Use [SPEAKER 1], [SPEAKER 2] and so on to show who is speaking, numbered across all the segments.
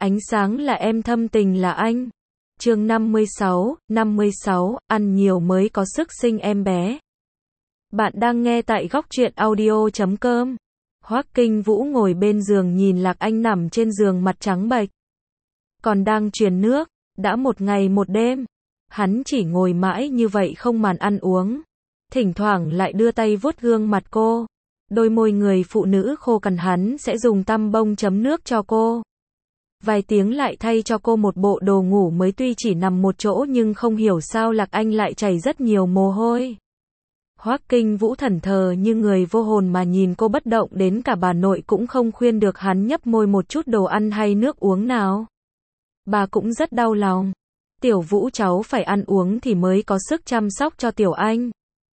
[SPEAKER 1] Ánh sáng là em, thâm tình là anh. Chương 56, ăn nhiều mới có sức sinh em bé. Bạn đang nghe tại góc truyện audio.com. Hoắc Kinh Vũ ngồi bên giường nhìn Lạc Anh nằm trên giường mặt trắng bệch. Còn đang truyền nước, đã một ngày một đêm. Hắn chỉ ngồi mãi như vậy không màn ăn uống. Thỉnh thoảng lại đưa tay vuốt gương mặt cô. Đôi môi người phụ nữ khô cằn hắn sẽ dùng tăm bông chấm nước cho cô. Vài tiếng lại thay cho cô một bộ đồ ngủ mới, tuy chỉ nằm một chỗ nhưng không hiểu sao Lạc Anh lại chảy rất nhiều mồ hôi. Hoắc Kinh Vũ thẫn thờ như người vô hồn mà nhìn cô bất động, đến cả bà nội cũng không khuyên được hắn nhấp môi một chút đồ ăn hay nước uống nào. Bà cũng rất đau lòng. Tiểu Vũ cháu phải ăn uống thì mới có sức chăm sóc cho Tiểu Anh.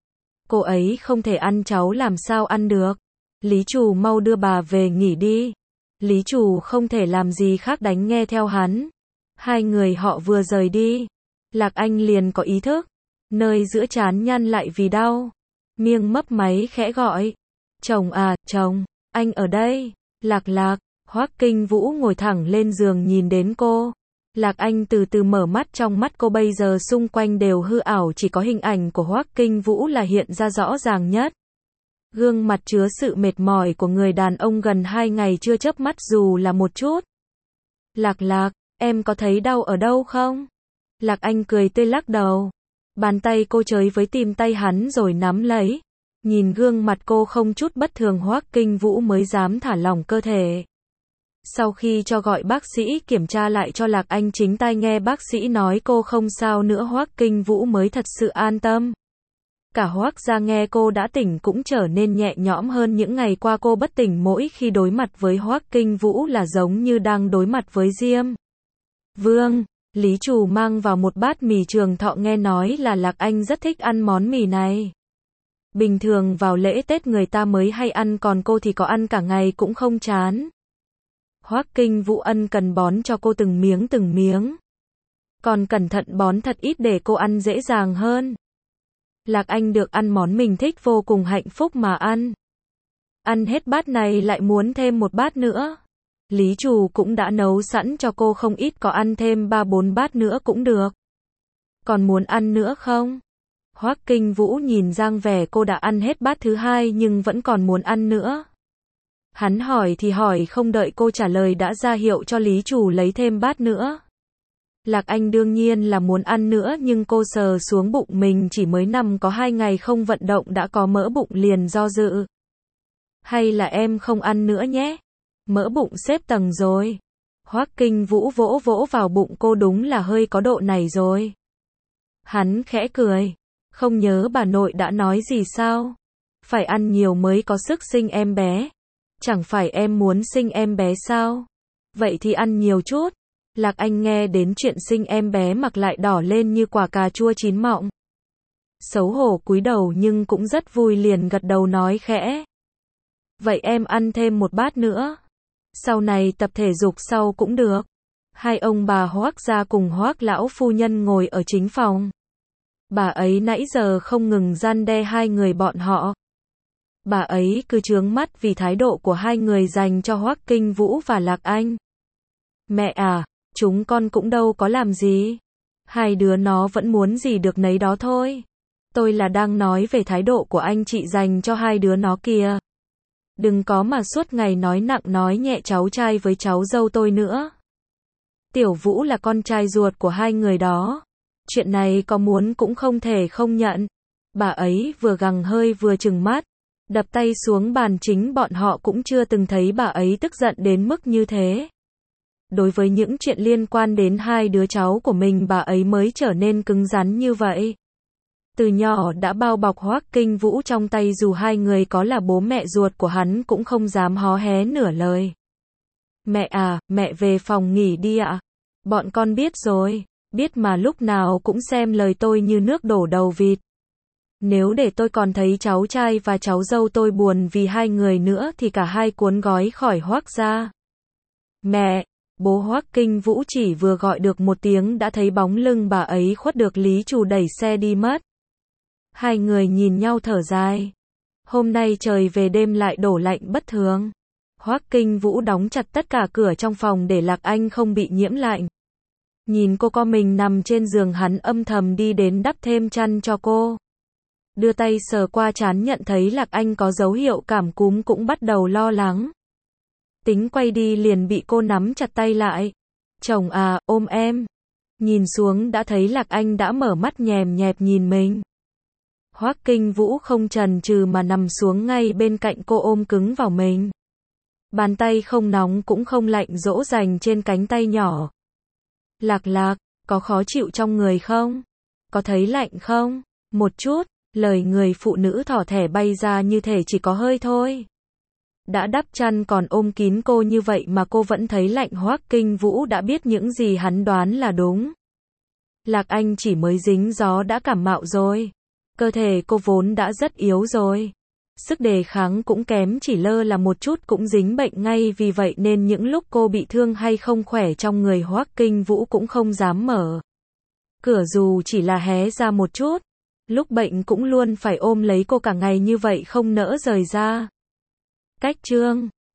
[SPEAKER 1] Cô ấy không thể ăn cháu làm sao ăn được. Lý Trù mau đưa bà về nghỉ đi. Lý Trù không thể làm gì khác đánh nghe theo hắn. Hai người họ vừa rời đi, Lạc Anh liền có ý thức. Nơi giữa trán nhăn lại vì đau. Miệng mấp máy khẽ gọi. Chồng à, chồng, anh ở đây. Lạc Lạc. Hoắc Kinh Vũ ngồi thẳng lên giường nhìn đến cô. Lạc Anh từ từ mở mắt, trong mắt cô bây giờ xung quanh đều hư ảo, chỉ có hình ảnh của Hoắc Kinh Vũ là hiện ra rõ ràng nhất. Gương mặt chứa sự mệt mỏi của người đàn ông gần 2 ngày chưa chớp mắt dù là một chút. Lạc Lạc, em có thấy đau ở đâu không? Lạc Anh cười tươi lắc đầu. Bàn tay cô chới với tim tay hắn rồi nắm lấy. Nhìn gương mặt cô không chút bất thường, Hoắc Kinh Vũ mới dám thả lỏng cơ thể. Sau khi cho gọi bác sĩ kiểm tra lại cho Lạc Anh chính tai nghe bác sĩ nói cô không sao nữa, Hoắc Kinh Vũ mới thật sự an tâm. Cả Hoắc gia nghe cô đã tỉnh cũng trở nên nhẹ nhõm hơn. Những ngày qua cô bất tỉnh, mỗi khi đối mặt với Hoắc Kinh Vũ là giống như đang đối mặt với Diêm Vương. Lý Trù mang vào một bát mì Trường Thọ, nghe nói là Lạc Anh rất thích ăn món mì này. Bình thường vào lễ Tết người ta mới hay ăn, còn cô thì có ăn cả ngày cũng không chán. Hoắc Kinh Vũ ân cần bón cho cô từng miếng. Còn cẩn thận bón thật ít để cô ăn dễ dàng hơn. Lạc Anh được ăn món mình thích vô cùng hạnh phúc mà ăn. Ăn hết bát này lại muốn thêm một bát nữa. Lý Trù cũng đã nấu sẵn cho cô không ít, có ăn thêm 3-4 bát nữa cũng được. Còn muốn ăn nữa không? Hoắc Kinh Vũ nhìn dáng vẻ cô đã ăn hết bát thứ 2 nhưng vẫn còn muốn ăn nữa. Hắn hỏi thì hỏi, không đợi cô trả lời đã ra hiệu cho Lý Trù lấy thêm bát nữa. Lạc Anh đương nhiên là muốn ăn nữa, nhưng cô sờ xuống bụng mình, chỉ mới nằm có 2 ngày không vận động đã có mỡ bụng, liền do dự. Hay là em không ăn nữa nhé? Mỡ bụng xếp tầng rồi. Hoắc Kinh Vũ vỗ vỗ vào bụng cô, đúng là hơi có độ này rồi. Hắn khẽ cười. Không nhớ bà nội đã nói gì sao? Phải ăn nhiều mới có sức sinh em bé. Chẳng phải em muốn sinh em bé sao? Vậy thì ăn nhiều chút. Lạc Anh nghe đến chuyện sinh em bé mặt lại đỏ lên như quả cà chua chín mọng. Xấu hổ cúi đầu nhưng cũng rất vui, liền gật đầu nói khẽ. Vậy em ăn thêm một bát nữa. Sau này tập thể dục sau cũng được. Hai ông bà Hoắc gia cùng Hoắc lão phu nhân ngồi ở chính phòng. Bà ấy nãy giờ không ngừng răn đe hai người bọn họ. Bà ấy cứ chướng mắt vì thái độ của hai người dành cho Hoắc Kinh Vũ và Lạc Anh. Mẹ à, chúng con cũng đâu có làm gì. Hai đứa nó vẫn muốn gì được nấy đó thôi. Tôi là đang nói về thái độ của anh chị dành cho hai đứa nó kìa. Đừng có mà suốt ngày nói nặng nói nhẹ cháu trai với cháu dâu tôi nữa. Tiểu Vũ là con trai ruột của hai người đó. Chuyện này có muốn cũng không thể không nhận. Bà ấy vừa gằng hơi vừa trừng mắt, đập tay xuống bàn, chính bọn họ cũng chưa từng thấy bà ấy tức giận đến mức như thế. Đối với những chuyện liên quan đến hai đứa cháu của mình, bà ấy mới trở nên cứng rắn như vậy. Từ nhỏ đã bao bọc Hoắc Kinh Vũ trong tay, dù hai người có là bố mẹ ruột của hắn cũng không dám hó hé nửa lời. Mẹ à, mẹ về phòng nghỉ đi ạ. Bọn con biết rồi, biết mà, lúc nào cũng xem lời tôi như nước đổ đầu vịt. Nếu để tôi còn thấy cháu trai và cháu dâu tôi buồn vì hai người nữa thì cả hai cuốn gói khỏi Hoắc gia. Mẹ, bố Hoắc Kinh Vũ chỉ vừa gọi được một tiếng đã thấy bóng lưng bà ấy khuất được Lý Trù đẩy xe đi mất. Hai người nhìn nhau thở dài. Hôm nay trời về đêm lại đổ lạnh bất thường. Hoắc Kinh Vũ đóng chặt tất cả cửa trong phòng để Lạc Anh không bị nhiễm lạnh. Nhìn cô co mình nằm trên giường, hắn âm thầm đi đến đắp thêm chăn cho cô. Đưa tay sờ qua trán, nhận thấy Lạc Anh có dấu hiệu cảm cúm cũng bắt đầu lo lắng. Tính quay đi liền bị cô nắm chặt tay lại. Chồng à, ôm em. Nhìn xuống đã thấy Lạc Anh đã mở mắt nhèm nhẹp nhìn mình. Hoắc Kinh Vũ không chần chừ mà nằm xuống ngay bên cạnh cô, ôm cứng vào mình. Bàn tay không nóng cũng không lạnh dỗ dành trên cánh tay nhỏ. Lạc Lạc, có khó chịu trong người không? Có thấy lạnh không? Một chút, lời người phụ nữ thỏ thẻ bay ra như thể chỉ có hơi thôi. Đã đắp chăn còn ôm kín cô như vậy mà cô vẫn thấy lạnh. Hoắc Kinh Vũ đã biết những gì hắn đoán là đúng. Lạc Anh chỉ mới dính gió đã cảm mạo rồi. Cơ thể cô vốn đã rất yếu rồi. Sức đề kháng cũng kém, chỉ lơ là một chút cũng dính bệnh ngay. Vì vậy nên những lúc cô bị thương hay không khỏe trong người, Hoắc Kinh Vũ cũng không dám mở cửa dù chỉ là hé ra một chút. Lúc bệnh cũng luôn phải ôm lấy cô cả ngày như vậy không nỡ rời ra. Cách chương